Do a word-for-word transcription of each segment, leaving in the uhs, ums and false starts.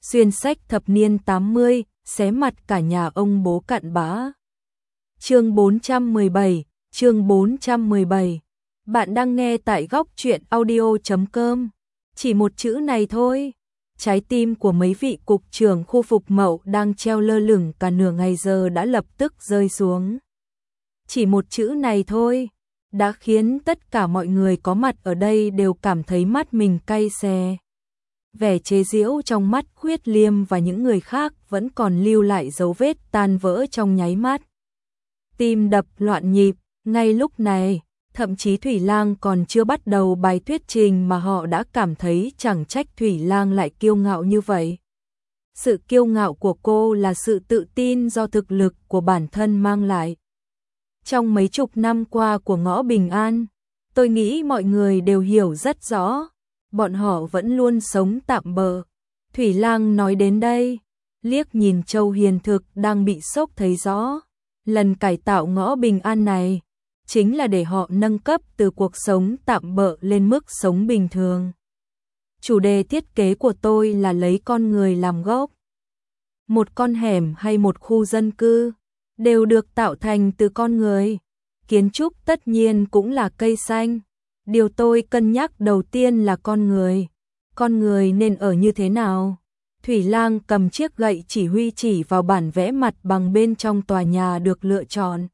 xuyên sách thập niên tám mươi, xé mặt cả nhà ông bố cặn bã. Chương bốn trăm mười bảy, chương bốn trăm mười bảy. Bạn đang nghe tại góc truyện audio chấm com. Chỉ một chữ này thôi. Trái tim của mấy vị cục trưởng khu phục mậu đang treo lơ lửng cả nửa ngày giờ đã lập tức rơi xuống. Chỉ một chữ này thôi, đã khiến tất cả mọi người có mặt ở đây đều cảm thấy mắt mình cay xè. Vẻ chế giễu trong mắt Khuyết Liêm và những người khác vẫn còn lưu lại dấu vết tan vỡ trong nháy mắt. Tim đập loạn nhịp, ngay lúc này, thậm chí Thủy Lang còn chưa bắt đầu bài thuyết trình mà họ đã cảm thấy chẳng trách Thủy Lang lại kiêu ngạo như vậy. Sự kiêu ngạo của cô là sự tự tin do thực lực của bản thân mang lại. Trong mấy chục năm qua của Ngõ Bình An, tôi nghĩ mọi người đều hiểu rất rõ, bọn họ vẫn luôn sống tạm bợ. Thủy Lang nói đến đây, liếc nhìn Châu Hiền Thực đang bị sốc thấy rõ, lần cải tạo Ngõ Bình An này chính là để họ nâng cấp từ cuộc sống tạm bợ lên mức sống bình thường. Chủ đề thiết kế của tôi là lấy con người làm gốc. Một con hẻm hay một khu dân cư đều được tạo thành từ con người. Kiến trúc tất nhiên cũng là cây xanh. Điều tôi cân nhắc đầu tiên là con người. Con người nên ở như thế nào? Thủy Lang cầm chiếc gậy chỉ huy chỉ vào bản vẽ mặt bằng bên trong tòa nhà được lựa chọn.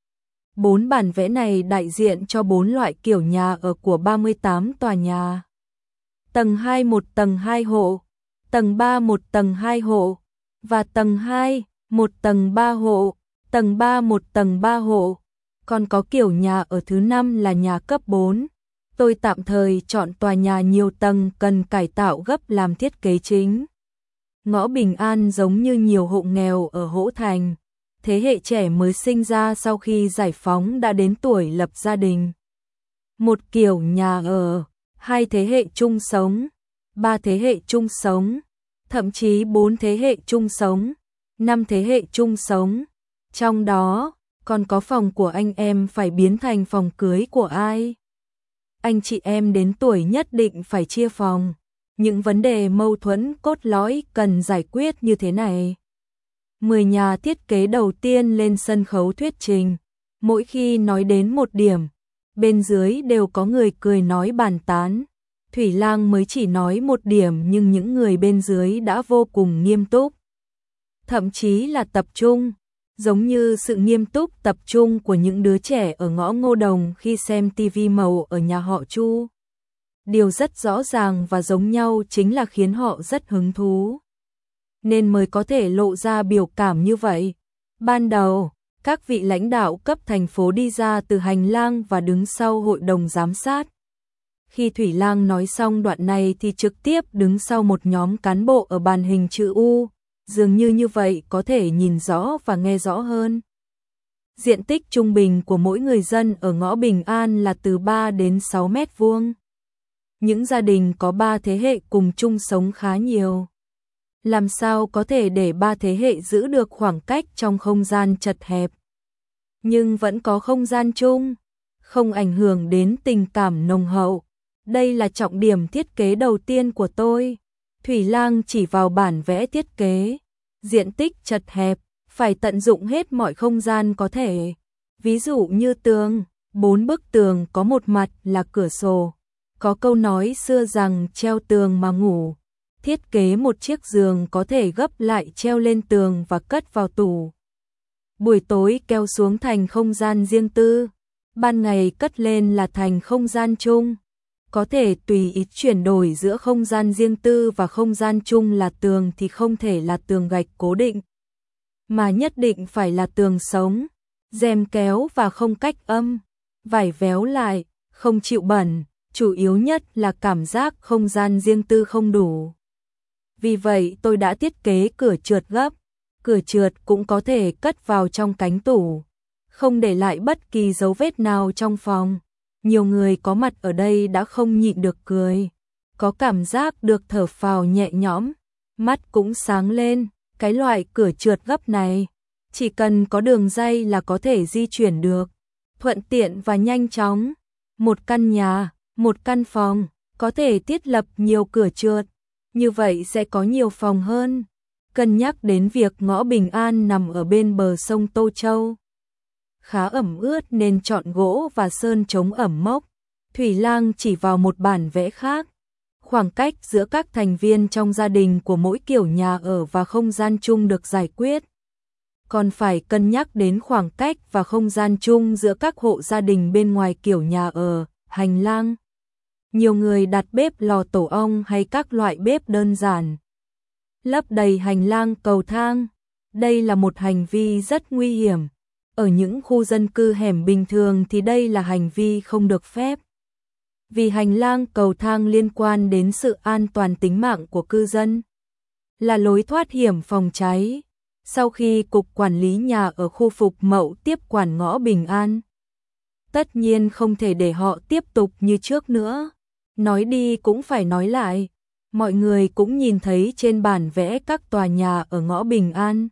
Bốn bản vẽ này đại diện cho bốn loại kiểu nhà ở của ba mươi tám tòa nhà. Tầng hai một tầng hai hộ, tầng ba một tầng hai hộ, và tầng hai, một tầng ba hộ, tầng ba một tầng ba hộ. Còn có kiểu nhà ở thứ năm là nhà cấp bốn. Tôi tạm thời chọn tòa nhà nhiều tầng cần cải tạo gấp làm thiết kế chính. Ngõ Bình An giống như nhiều hộ nghèo ở Hỗ Thành. Thế hệ trẻ mới sinh ra sau khi giải phóng đã đến tuổi lập gia đình. Một kiểu nhà ở, hai thế hệ chung sống, ba thế hệ chung sống, thậm chí bốn thế hệ chung sống, năm thế hệ chung sống. Trong đó, còn có phòng của anh em phải biến thành phòng cưới của ai. Anh chị em đến tuổi nhất định phải chia phòng. Những vấn đề mâu thuẫn cốt lõi cần giải quyết như thế này. Mười nhà thiết kế đầu tiên lên sân khấu thuyết trình. Mỗi khi nói đến một điểm, bên dưới đều có người cười nói bàn tán. Thủy Lang mới chỉ nói một điểm nhưng những người bên dưới đã vô cùng nghiêm túc. Thậm chí là tập trung, giống như sự nghiêm túc tập trung của những đứa trẻ ở ngõ Ngô Đồng khi xem tivi màu ở nhà họ Chu. Điều rất rõ ràng và giống nhau chính là khiến họ rất hứng thú, nên mới có thể lộ ra biểu cảm như vậy. Ban đầu, các vị lãnh đạo cấp thành phố đi ra từ hành lang và đứng sau hội đồng giám sát. Khi Thủy Lang nói xong đoạn này thì trực tiếp đứng sau một nhóm cán bộ ở bàn hình chữ U, dường như như vậy có thể nhìn rõ và nghe rõ hơn. Diện tích trung bình của mỗi người dân ở Ngõ Bình An là từ ba đến sáu mét vuông. Những gia đình có ba thế hệ cùng chung sống khá nhiều. Làm sao có thể để ba thế hệ giữ được khoảng cách trong không gian chật hẹp, nhưng vẫn có không gian chung, không ảnh hưởng đến tình cảm nồng hậu. Đây là trọng điểm thiết kế đầu tiên của tôi. Thủy Lang chỉ vào bản vẽ thiết kế. Diện tích chật hẹp, phải tận dụng hết mọi không gian có thể. Ví dụ như tường, bốn bức tường có một mặt là cửa sổ. Có câu nói xưa rằng treo tường mà ngủ. Thiết kế một chiếc giường có thể gấp lại treo lên tường và cất vào tủ. Buổi tối kéo xuống thành không gian riêng tư. Ban ngày cất lên là thành không gian chung. Có thể tùy ý chuyển đổi giữa không gian riêng tư và không gian chung. Là tường thì không thể là tường gạch cố định, mà nhất định phải là tường sống, rèm kéo và không cách âm, vải véo lại, không chịu bẩn. Chủ yếu nhất là cảm giác không gian riêng tư không đủ. Vì vậy tôi đã thiết kế cửa trượt gấp. Cửa trượt cũng có thể cất vào trong cánh tủ, không để lại bất kỳ dấu vết nào trong phòng. Nhiều người có mặt ở đây đã không nhịn được cười, có cảm giác được thở phào nhẹ nhõm, mắt cũng sáng lên. Cái loại cửa trượt gấp này, chỉ cần có đường ray là có thể di chuyển được, thuận tiện và nhanh chóng. Một căn nhà, một căn phòng, có thể thiết lập nhiều cửa trượt, như vậy sẽ có nhiều phòng hơn. Cân nhắc đến việc ngõ Bình An nằm ở bên bờ sông Tô Châu, khá ẩm ướt nên chọn gỗ và sơn chống ẩm mốc. Thủy Lang chỉ vào một bản vẽ khác. Khoảng cách giữa các thành viên trong gia đình của mỗi kiểu nhà ở và không gian chung được giải quyết. Còn phải cân nhắc đến khoảng cách và không gian chung giữa các hộ gia đình bên ngoài kiểu nhà ở, hành lang. Nhiều người đặt bếp lò tổ ong hay các loại bếp đơn giản. Lấp đầy hành lang cầu thang. Đây là một hành vi rất nguy hiểm. Ở những khu dân cư hẻm bình thường thì đây là hành vi không được phép. Vì hành lang cầu thang liên quan đến sự an toàn tính mạng của cư dân, là lối thoát hiểm phòng cháy. Sau khi Cục Quản lý Nhà ở khu Phục Mậu tiếp quản ngõ Bình An, tất nhiên không thể để họ tiếp tục như trước nữa. Nói đi cũng phải nói lại, mọi người cũng nhìn thấy trên bản vẽ các tòa nhà ở ngõ Bình An.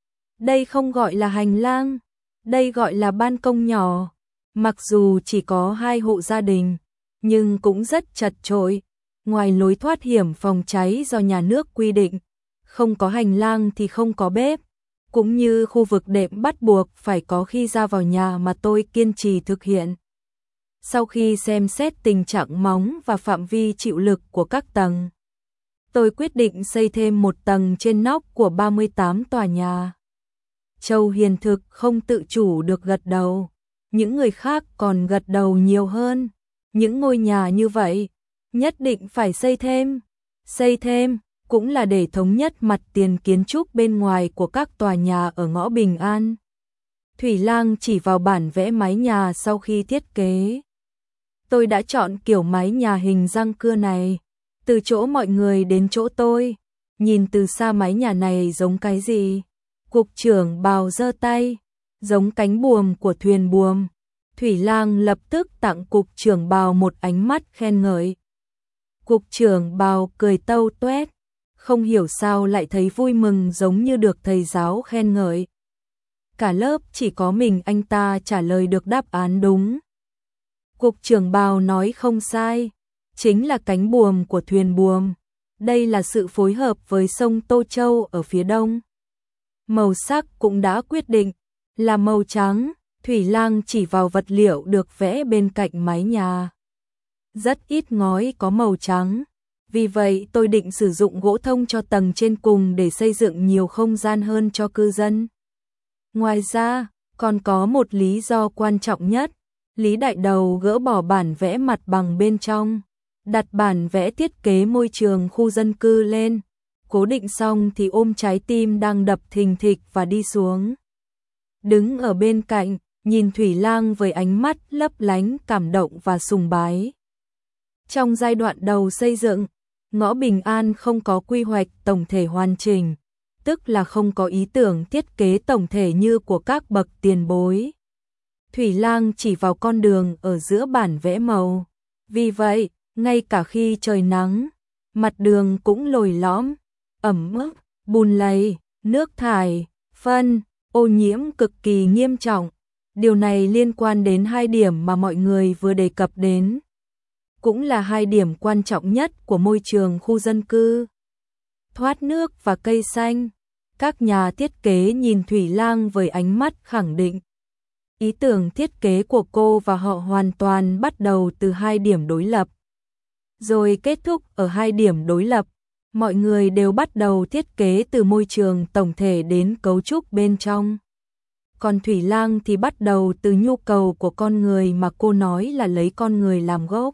Đây không gọi là hành lang, đây gọi là ban công nhỏ. Mặc dù chỉ có hai hộ gia đình, nhưng cũng rất chật chội. Ngoài lối thoát hiểm phòng cháy do nhà nước quy định, không có hành lang thì không có bếp, cũng như khu vực đệm bắt buộc phải có khi ra vào nhà mà tôi kiên trì thực hiện. Sau khi xem xét tình trạng móng và phạm vi chịu lực của các tầng, tôi quyết định xây thêm một tầng trên nóc của ba mươi tám tòa nhà. Châu Hiền thực không tự chủ được gật đầu, những người khác còn gật đầu nhiều hơn. Những ngôi nhà như vậy, nhất định phải xây thêm. Xây thêm cũng là để thống nhất mặt tiền kiến trúc bên ngoài của các tòa nhà ở ngõ Bình An. Thủy Lang chỉ vào bản vẽ mái nhà sau khi thiết kế. Tôi đã chọn kiểu mái nhà hình răng cưa này. Từ chỗ mọi người đến chỗ tôi, nhìn từ xa mái nhà này giống cái gì? Cục trưởng Bào giơ tay, giống cánh buồm của thuyền buồm. Thủy Lang lập tức tặng Cục trưởng Bào một ánh mắt khen ngợi. Cục trưởng Bào cười tâu tuét, không hiểu sao lại thấy vui mừng giống như được thầy giáo khen ngợi. Cả lớp chỉ có mình anh ta trả lời được đáp án đúng. Cục trưởng Bào nói không sai, chính là cánh buồm của thuyền buồm. Đây là sự phối hợp với sông Tô Châu ở phía đông. Màu sắc cũng đã quyết định, là màu trắng. Thủy Lang chỉ vào vật liệu được vẽ bên cạnh mái nhà. Rất ít ngói có màu trắng, vì vậy tôi định sử dụng gỗ thông cho tầng trên cùng để xây dựng nhiều không gian hơn cho cư dân. Ngoài ra, còn có một lý do quan trọng nhất. Lý Đại Đầu gỡ bỏ bản vẽ mặt bằng bên trong, đặt bản vẽ thiết kế môi trường khu dân cư lên. Cố định xong thì ôm trái tim đang đập thình thịch và đi xuống. Đứng ở bên cạnh, nhìn Thủy Lang với ánh mắt lấp lánh cảm động và sùng bái. Trong giai đoạn đầu xây dựng, ngõ Bình An không có quy hoạch tổng thể hoàn chỉnh, tức là không có ý tưởng thiết kế tổng thể như của các bậc tiền bối. Thủy Lang chỉ vào con đường ở giữa bản vẽ màu. Vì vậy, ngay cả khi trời nắng, mặt đường cũng lồi lõm, ẩm ướt, bùn lầy, nước thải, phân, ô nhiễm cực kỳ nghiêm trọng. Điều này liên quan đến hai điểm mà mọi người vừa đề cập đến, cũng là hai điểm quan trọng nhất của môi trường khu dân cư: thoát nước và cây xanh. Các nhà thiết kế nhìn Thủy Lang với ánh mắt khẳng định. Ý tưởng thiết kế của cô và họ hoàn toàn bắt đầu từ hai điểm đối lập, rồi kết thúc ở hai điểm đối lập. Mọi người đều bắt đầu thiết kế từ môi trường tổng thể đến cấu trúc bên trong. Còn Thủy Lang thì bắt đầu từ nhu cầu của con người mà cô nói là lấy con người làm gốc,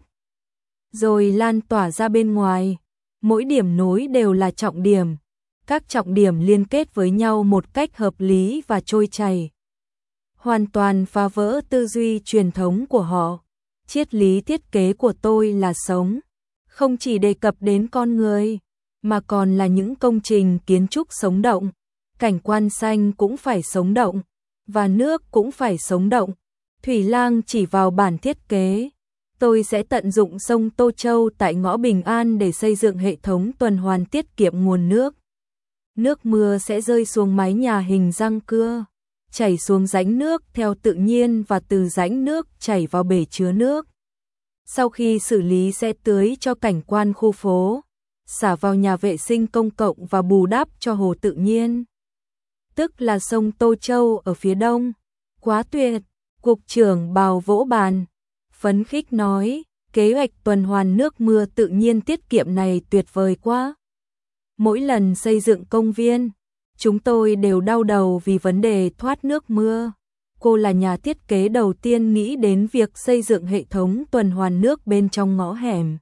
rồi lan tỏa ra bên ngoài. Mỗi điểm nối đều là trọng điểm. Các trọng điểm liên kết với nhau một cách hợp lý và trôi chảy, hoàn toàn phá vỡ tư duy truyền thống của họ. Triết lý thiết kế của tôi là sống, không chỉ đề cập đến con người, mà còn là những công trình kiến trúc sống động. Cảnh quan xanh cũng phải sống động, và nước cũng phải sống động. Thủy Lang chỉ vào bản thiết kế. Tôi sẽ tận dụng sông Tô Châu tại ngõ Bình An để xây dựng hệ thống tuần hoàn tiết kiệm nguồn nước. Nước mưa sẽ rơi xuống mái nhà hình răng cưa, chảy xuống rãnh nước theo tự nhiên và từ rãnh nước chảy vào bể chứa nước. Sau khi xử lý sẽ tưới cho cảnh quan khu phố. xả vào nhà vệ sinh công cộng và bù đắp cho hồ tự nhiên. Tức là sông Tô Châu ở phía đông. Quá tuyệt, cục trưởng Bào vỗ bàn, phấn khích nói, kế hoạch tuần hoàn nước mưa tự nhiên tiết kiệm này tuyệt vời quá. Mỗi lần xây dựng công viên, chúng tôi đều đau đầu vì vấn đề thoát nước mưa. Cô là nhà thiết kế đầu tiên nghĩ đến việc xây dựng hệ thống tuần hoàn nước bên trong ngõ hẻm.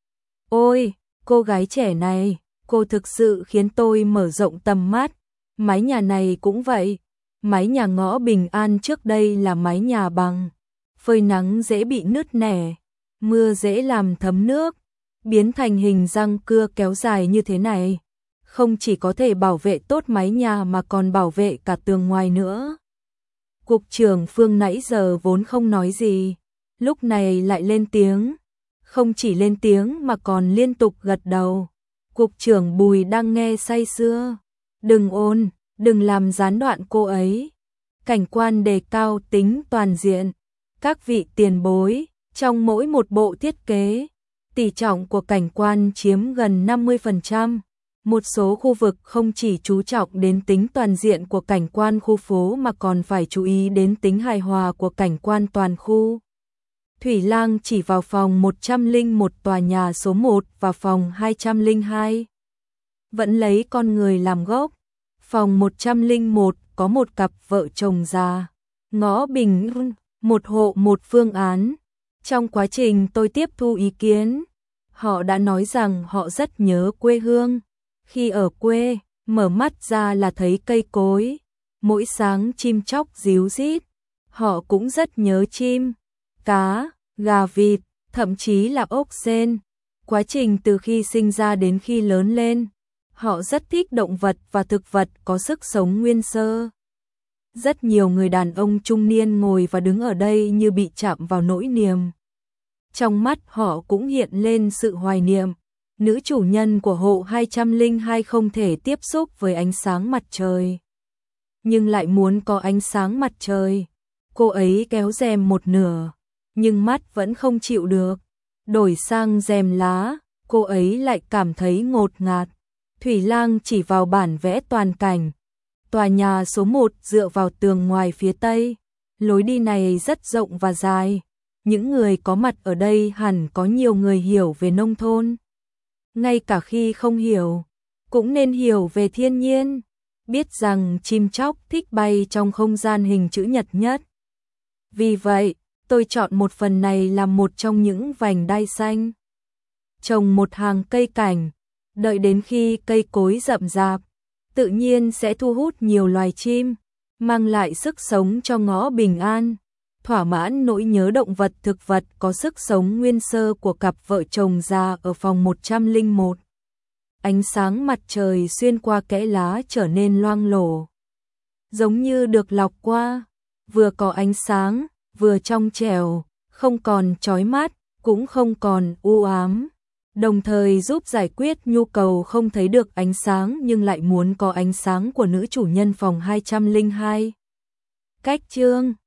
Ôi, cô gái trẻ này, cô thực sự khiến tôi mở rộng tầm mắt. Mái nhà này cũng vậy. Mái nhà ngõ Bình An trước đây là mái nhà bằng, phơi nắng dễ bị nứt nẻ, mưa dễ làm thấm nước, biến thành hình răng cưa kéo dài như thế này. Không chỉ có thể bảo vệ tốt mái nhà mà còn bảo vệ cả tường ngoài nữa. Cục trưởng Phương nãy giờ vốn không nói gì, lúc này lại lên tiếng. Không chỉ lên tiếng mà còn liên tục gật đầu. Cục trưởng Bùi đang nghe say sưa. Đừng ôn, đừng làm gián đoạn cô ấy. Cảnh quan đề cao tính toàn diện. Các vị tiền bối, trong mỗi một bộ thiết kế, tỷ trọng của cảnh quan chiếm gần năm mươi phần trăm. Một số khu vực không chỉ chú trọng đến tính toàn diện của cảnh quan khu phố mà còn phải chú ý đến tính hài hòa của cảnh quan toàn khu. Thủy Lang chỉ vào phòng một trăm lẻ một tòa nhà số một và phòng hai trăm lẻ hai. Vẫn lấy con người làm gốc. Phòng một trăm lẻ một có một cặp vợ chồng già. Ngõ Bình An, một hộ một phương án. Trong quá trình tôi tiếp thu ý kiến, họ đã nói rằng họ rất nhớ quê hương. Khi ở quê, mở mắt ra là thấy cây cối. Mỗi sáng chim chóc ríu rít. Họ cũng rất nhớ chim, cá, gà vịt, thậm chí là ốc sên. Quá trình từ khi sinh ra đến khi lớn lên, họ rất thích động vật và thực vật có sức sống nguyên sơ. Rất nhiều người đàn ông trung niên ngồi và đứng ở đây như bị chạm vào nỗi niềm. Trong mắt họ cũng hiện lên sự hoài niệm. Nữ chủ nhân của hộ hai trăm lẻ hai không thể tiếp xúc với ánh sáng mặt trời, nhưng lại muốn có ánh sáng mặt trời. Cô ấy kéo rèm một nửa, nhưng mắt vẫn không chịu được. Đổi sang rèm lá, cô ấy lại cảm thấy ngột ngạt. Thủy Lang chỉ vào bản vẽ toàn cảnh. Tòa nhà số một dựa vào tường ngoài phía tây. Lối đi này rất rộng và dài. Những người có mặt ở đây hẳn có nhiều người hiểu về nông thôn. Ngay cả khi không hiểu, cũng nên hiểu về thiên nhiên. Biết rằng chim chóc thích bay trong không gian hình chữ nhật nhất. Vì vậy, tôi chọn một phần này làm một trong những vành đai xanh. Trồng một hàng cây cảnh, đợi đến khi cây cối rậm rạp, tự nhiên sẽ thu hút nhiều loài chim, mang lại sức sống cho ngõ Bình An, thỏa mãn nỗi nhớ động vật thực vật có sức sống nguyên sơ của cặp vợ chồng già ở phòng một trăm lẻ một. Ánh sáng mặt trời xuyên qua kẽ lá trở nên loang lổ, giống như được lọc qua, vừa có ánh sáng, vừa trong trẻo, không còn chói mắt, cũng không còn u ám, đồng thời giúp giải quyết nhu cầu không thấy được ánh sáng nhưng lại muốn có ánh sáng của nữ chủ nhân phòng hai trăm lẻ hai. Cách chương